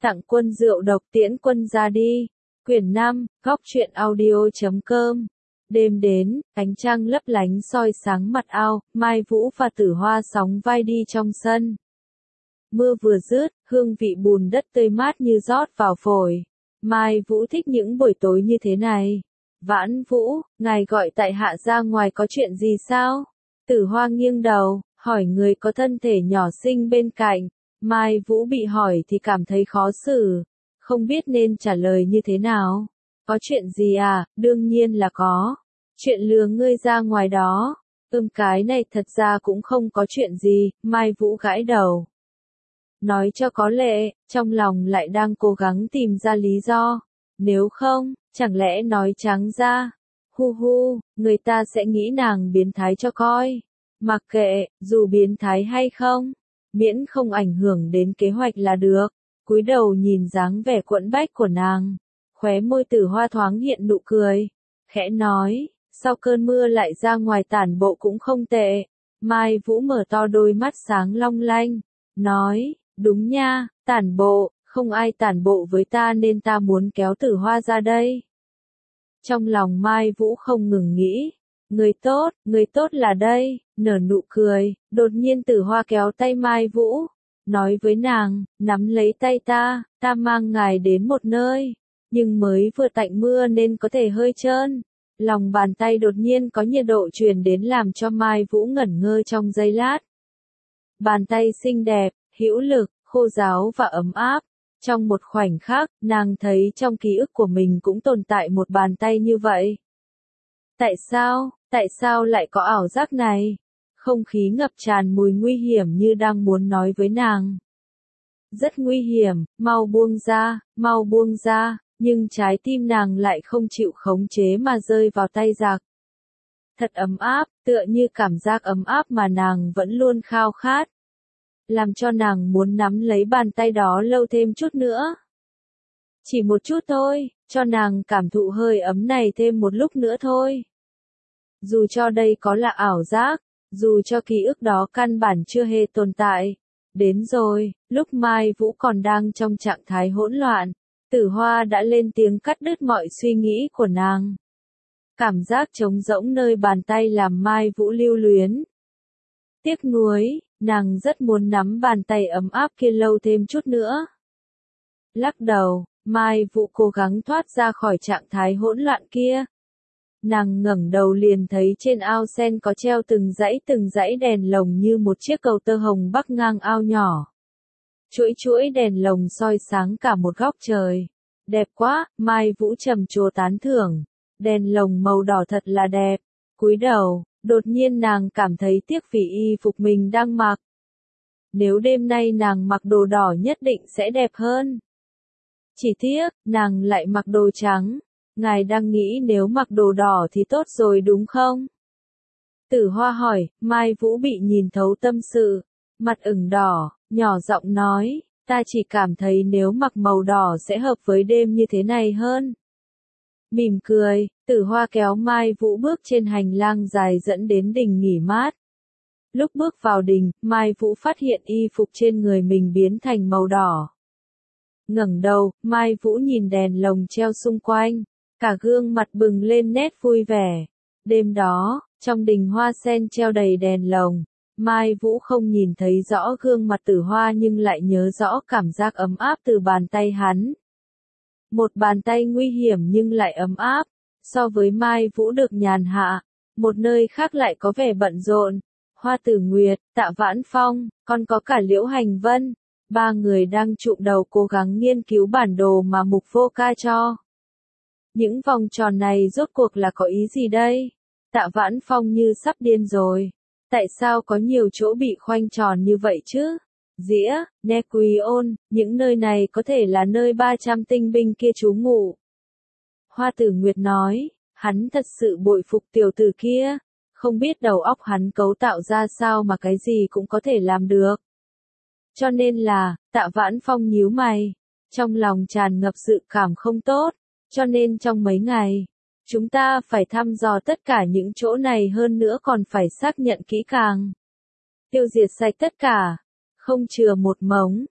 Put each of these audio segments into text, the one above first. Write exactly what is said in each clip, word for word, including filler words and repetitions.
Tặng quân rượu độc tiễn quân ra đi. Quyển năm, góc truyện audio.com. Đêm đến, ánh trăng lấp lánh soi sáng mặt ao, Mai Vũ và Tử Hoa sóng vai đi trong sân. Mưa vừa dứt, hương vị bùn đất tươi mát như rót vào phổi. Mai Vũ thích những buổi tối như thế này. Vãn Vũ, ngài gọi tại hạ ra ngoài có chuyện gì sao? Tử Hoa nghiêng đầu, hỏi người có thân thể nhỏ xinh bên cạnh. Mai Vũ bị hỏi thì cảm thấy khó xử, không biết nên trả lời như thế nào. Có chuyện gì à? Đương nhiên là có. Chuyện lừa ngươi ra ngoài đó. Ưm cái này thật ra cũng không có chuyện gì, Mai Vũ gãi đầu. Nói cho có lệ, trong lòng lại đang cố gắng tìm ra lý do. Nếu không, chẳng lẽ nói trắng ra. Hu hu, người ta sẽ nghĩ nàng biến thái cho coi. Mặc kệ, dù biến thái hay không, miễn không ảnh hưởng đến kế hoạch là được. Cúi đầu nhìn dáng vẻ quẫn bách của nàng, khóe môi Tử Hoa thoáng hiện nụ cười, khẽ nói, sau cơn mưa lại ra ngoài tản bộ cũng không tệ. Mai Vũ mở to đôi mắt sáng long lanh, nói, đúng nha, tản bộ, không ai tản bộ với ta nên ta muốn kéo Tử Hoa ra đây. Trong lòng Mai Vũ không ngừng nghĩ, người tốt, người tốt là đây, nở nụ cười, đột nhiên Tử Hoa kéo tay Mai Vũ, nói với nàng, nắm lấy tay ta, ta mang ngài đến một nơi, nhưng mới vừa tạnh mưa nên có thể hơi trơn. Lòng bàn tay đột nhiên có nhiệt độ truyền đến làm cho Mai Vũ ngẩn ngơ trong giây lát. Bàn tay xinh đẹp, hữu lực, khô ráo và ấm áp. Trong một khoảnh khắc, nàng thấy trong ký ức của mình cũng tồn tại một bàn tay như vậy. Tại sao, tại sao lại có ảo giác này? Không khí ngập tràn mùi nguy hiểm như đang muốn nói với nàng. Rất nguy hiểm, mau buông ra, mau buông ra, nhưng trái tim nàng lại không chịu khống chế mà rơi vào tay giặc. Thật ấm áp, tựa như cảm giác ấm áp mà nàng vẫn luôn khao khát. Làm cho nàng muốn nắm lấy bàn tay đó lâu thêm chút nữa. Chỉ một chút thôi, cho nàng cảm thụ hơi ấm này thêm một lúc nữa thôi. Dù cho đây có là ảo giác, dù cho ký ức đó căn bản chưa hề tồn tại. Đến rồi, lúc Mai Vũ còn đang trong trạng thái hỗn loạn, Tử Hoa đã lên tiếng cắt đứt mọi suy nghĩ của nàng. Cảm giác trống rỗng nơi bàn tay làm Mai Vũ lưu luyến. Tiếc nuối, nàng rất muốn nắm bàn tay ấm áp kia lâu thêm chút nữa. Lắc đầu, Mai Vũ cố gắng thoát ra khỏi trạng thái hỗn loạn kia. Nàng ngẩng đầu liền thấy trên ao sen có treo từng dãy từng dãy đèn lồng như một chiếc cầu tơ hồng bắc ngang ao nhỏ. Chuỗi chuỗi đèn lồng soi sáng cả một góc trời. Đẹp quá, Mai Vũ trầm trồ tán thưởng. Đèn lồng màu đỏ thật là đẹp. Cúi đầu, đột nhiên nàng cảm thấy tiếc vì y phục mình đang mặc. Nếu đêm nay nàng mặc đồ đỏ nhất định sẽ đẹp hơn. Chỉ tiếc, nàng lại mặc đồ trắng. Ngài đang nghĩ nếu mặc đồ đỏ thì tốt rồi đúng không? Tử Hoa hỏi, Mai Vũ bị nhìn thấu tâm sự, mặt ửng đỏ, nhỏ giọng nói, ta chỉ cảm thấy nếu mặc màu đỏ sẽ hợp với đêm như thế này hơn. Mỉm cười, Tử Hoa kéo Mai Vũ bước trên hành lang dài dẫn đến đình nghỉ mát. Lúc bước vào đình, Mai Vũ phát hiện y phục trên người mình biến thành màu đỏ. Ngẩng đầu, Mai Vũ nhìn đèn lồng treo xung quanh. Cả gương mặt bừng lên nét vui vẻ. Đêm đó, trong đình hoa sen treo đầy đèn lồng, Mai Vũ không nhìn thấy rõ gương mặt Tử Hoa nhưng lại nhớ rõ cảm giác ấm áp từ bàn tay hắn. Một bàn tay nguy hiểm nhưng lại ấm áp, so với Mai Vũ được nhàn hạ, một nơi khác lại có vẻ bận rộn. Hoa Tử Nguyệt, Tạ Vãn Phong, còn có cả Liễu Hành Vân, ba người đang chụm đầu cố gắng nghiên cứu bản đồ mà Mục Vô Ca cho. Những vòng tròn này rốt cuộc là có ý gì đây? Tạ Vãn Phong như sắp điên rồi. Tại sao có nhiều chỗ bị khoanh tròn như vậy chứ? Dĩa, Ne Quý Ôn, những nơi này có thể là nơi ba trăm tinh binh kia trú ngụ. Hoa Tử Nguyệt nói, hắn thật sự bội phục tiểu tử kia. Không biết đầu óc hắn cấu tạo ra sao mà cái gì cũng có thể làm được. Cho nên là, Tạ Vãn Phong nhíu mày. Trong lòng tràn ngập sự cảm không tốt. Cho nên trong mấy ngày, chúng ta phải thăm dò tất cả những chỗ này hơn nữa còn phải xác nhận kỹ càng. Tiêu diệt sạch tất cả, không chừa một mống,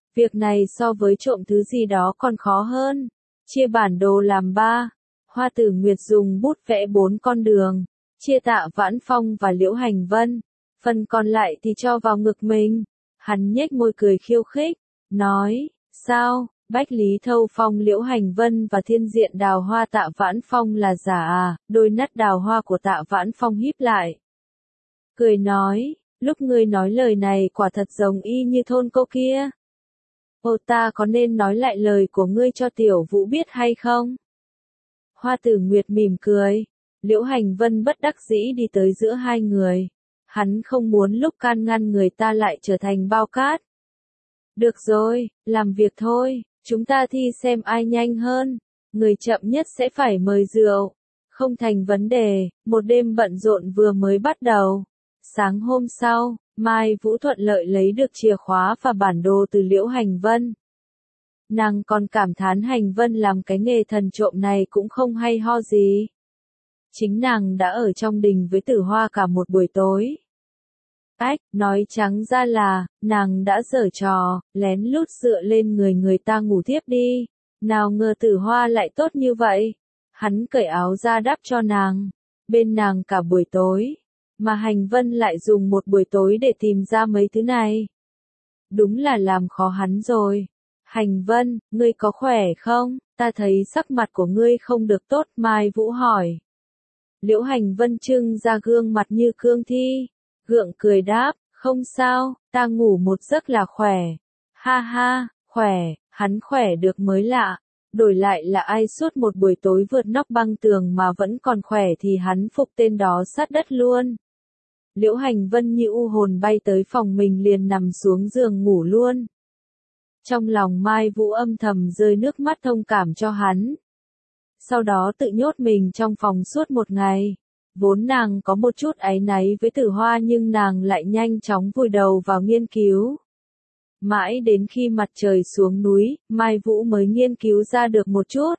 Việc này so với trộm thứ gì đó còn khó hơn. Chia bản đồ làm ba. Hoa Tử Nguyệt dùng bút vẽ bốn con đường, chia Tạ Vãn Phong và Liễu Hành Vân, phần còn lại thì cho vào ngực mình. Hắn nhếch môi cười khiêu khích, nói, sao, Bách Lý Thâu Phong Liễu Hành Vân và Thiên Diện Đào Hoa Tạ Vãn Phong là giả à? Đôi nát đào hoa của Tạ Vãn Phong híp lại. Cười nói, lúc ngươi nói lời này quả thật giống y như thôn cô kia. Ô ta có nên nói lại lời của ngươi cho Tiểu Vũ biết hay không? Hoa Tử Nguyệt mỉm cười. Liễu Hành Vân bất đắc dĩ đi tới giữa hai người. Hắn không muốn lúc can ngăn người ta lại trở thành bao cát. Được rồi, làm việc thôi, chúng ta thi xem ai nhanh hơn. Người chậm nhất sẽ phải mời rượu. Không thành vấn đề, một đêm bận rộn vừa mới bắt đầu. Sáng hôm sau, Mai Vũ thuận lợi lấy được chìa khóa và bản đồ từ Liễu Hành Vân. Nàng còn cảm thán Hành Vân làm cái nghề thần trộm này cũng không hay ho gì. Chính nàng đã ở trong đình với Tử Hoa cả một buổi tối. Ách, nói trắng ra là, nàng đã giở trò, lén lút dựa lên người người ta ngủ thiếp đi. Nào ngờ Tử Hoa lại tốt như vậy. Hắn cởi áo ra đắp cho nàng, bên nàng cả buổi tối. Mà Hành Vân lại dùng một buổi tối để tìm ra mấy thứ này. Đúng là làm khó hắn rồi. Hành Vân, ngươi có khỏe không? Ta thấy sắc mặt của ngươi không được tốt, Mai Vũ hỏi. Liễu Hành Vân trưng ra gương mặt như cương thi. Gượng cười đáp, không sao, ta ngủ một giấc là khỏe. Ha ha, khỏe, hắn khỏe được mới lạ. Đổi lại là ai suốt một buổi tối vượt nóc băng tường mà vẫn còn khỏe thì hắn phục tên đó sát đất luôn. Liễu Hành Vân như u hồn bay tới phòng mình liền nằm xuống giường ngủ luôn. Trong lòng Mai Vũ âm thầm rơi nước mắt thông cảm cho hắn. Sau đó tự nhốt mình trong phòng suốt một ngày. Vốn nàng có một chút áy náy với Tử Hoa nhưng nàng lại nhanh chóng vùi đầu vào nghiên cứu. Mãi đến khi mặt trời xuống núi, Mai Vũ mới nghiên cứu ra được một chút.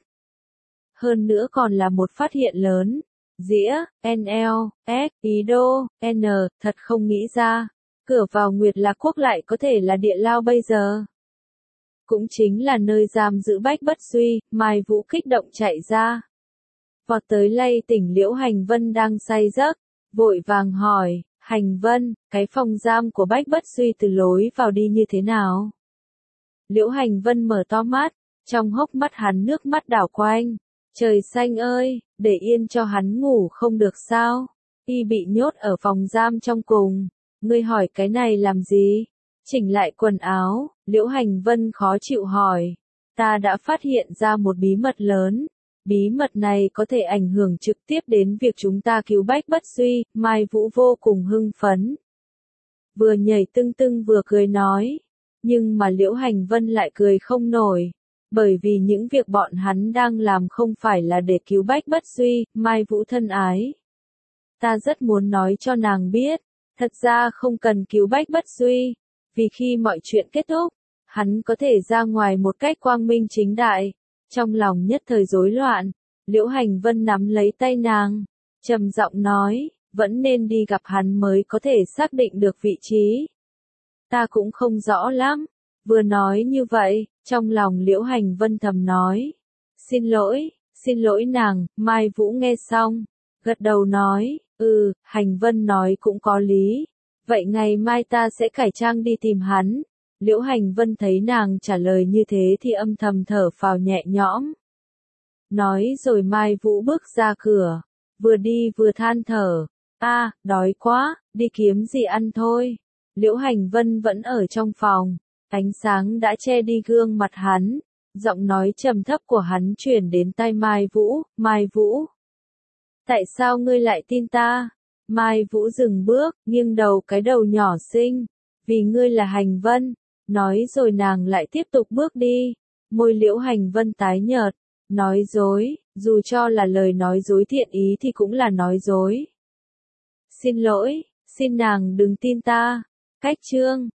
Hơn nữa còn là một phát hiện lớn. Dĩa, en lờ, S, Ý Đô, N, thật không nghĩ ra. Cửa vào Nguyệt Lạc Quốc lại có thể là địa lao bây giờ. Cũng chính là nơi giam giữ Bách Bất Suy, Mai Vũ kích động chạy ra. Vọt tới lay tỉnh Liễu Hành Vân đang say giấc, vội vàng hỏi, Hành Vân, cái phòng giam của Bách Bất Suy từ lối vào đi như thế nào? Liễu Hành Vân mở to mắt, trong hốc mắt hắn nước mắt đảo quanh. Trời xanh ơi, để yên cho hắn ngủ không được sao? Y bị nhốt ở phòng giam trong cùng. Ngươi hỏi cái này làm gì? Chỉnh lại quần áo, Liễu Hành Vân khó chịu hỏi. Ta đã phát hiện ra một bí mật lớn. Bí mật này có thể ảnh hưởng trực tiếp đến việc chúng ta cứu Bách Bất Suy. Mai Vũ vô cùng hưng phấn. Vừa nhảy tưng tưng vừa cười nói. Nhưng mà Liễu Hành Vân lại cười không nổi. Bởi vì những việc bọn hắn đang làm không phải là để cứu Bách Bất Suy, Mai Vũ thân ái. Ta rất muốn nói cho nàng biết, thật ra không cần cứu Bách Bất Suy, vì khi mọi chuyện kết thúc, hắn có thể ra ngoài một cách quang minh chính đại. Trong lòng nhất thời rối loạn, Liễu Hành Vân nắm lấy tay nàng, trầm giọng nói, vẫn nên đi gặp hắn mới có thể xác định được vị trí. Ta cũng không rõ lắm. Vừa nói như vậy, trong lòng Liễu Hành Vân thầm nói. Xin lỗi, xin lỗi nàng, Mai Vũ nghe xong. Gật đầu nói, ừ, Hành Vân nói cũng có lý. Vậy ngày mai ta sẽ cải trang đi tìm hắn. Liễu Hành Vân thấy nàng trả lời như thế thì âm thầm thở phào nhẹ nhõm. Nói rồi Mai Vũ bước ra cửa. Vừa đi vừa than thở. À, đói quá, đi kiếm gì ăn thôi. Liễu Hành Vân vẫn ở trong phòng. Ánh sáng đã che đi gương mặt hắn, giọng nói trầm thấp của hắn truyền đến tai Mai Vũ, Mai Vũ. Tại sao ngươi lại tin ta? Mai Vũ dừng bước, nghiêng đầu cái đầu nhỏ xinh, vì ngươi là Hành Vân, nói rồi nàng lại tiếp tục bước đi, môi Liễu Hành Vân tái nhợt, nói dối, dù cho là lời nói dối thiện ý thì cũng là nói dối. Xin lỗi, xin nàng đừng tin ta. Cách chương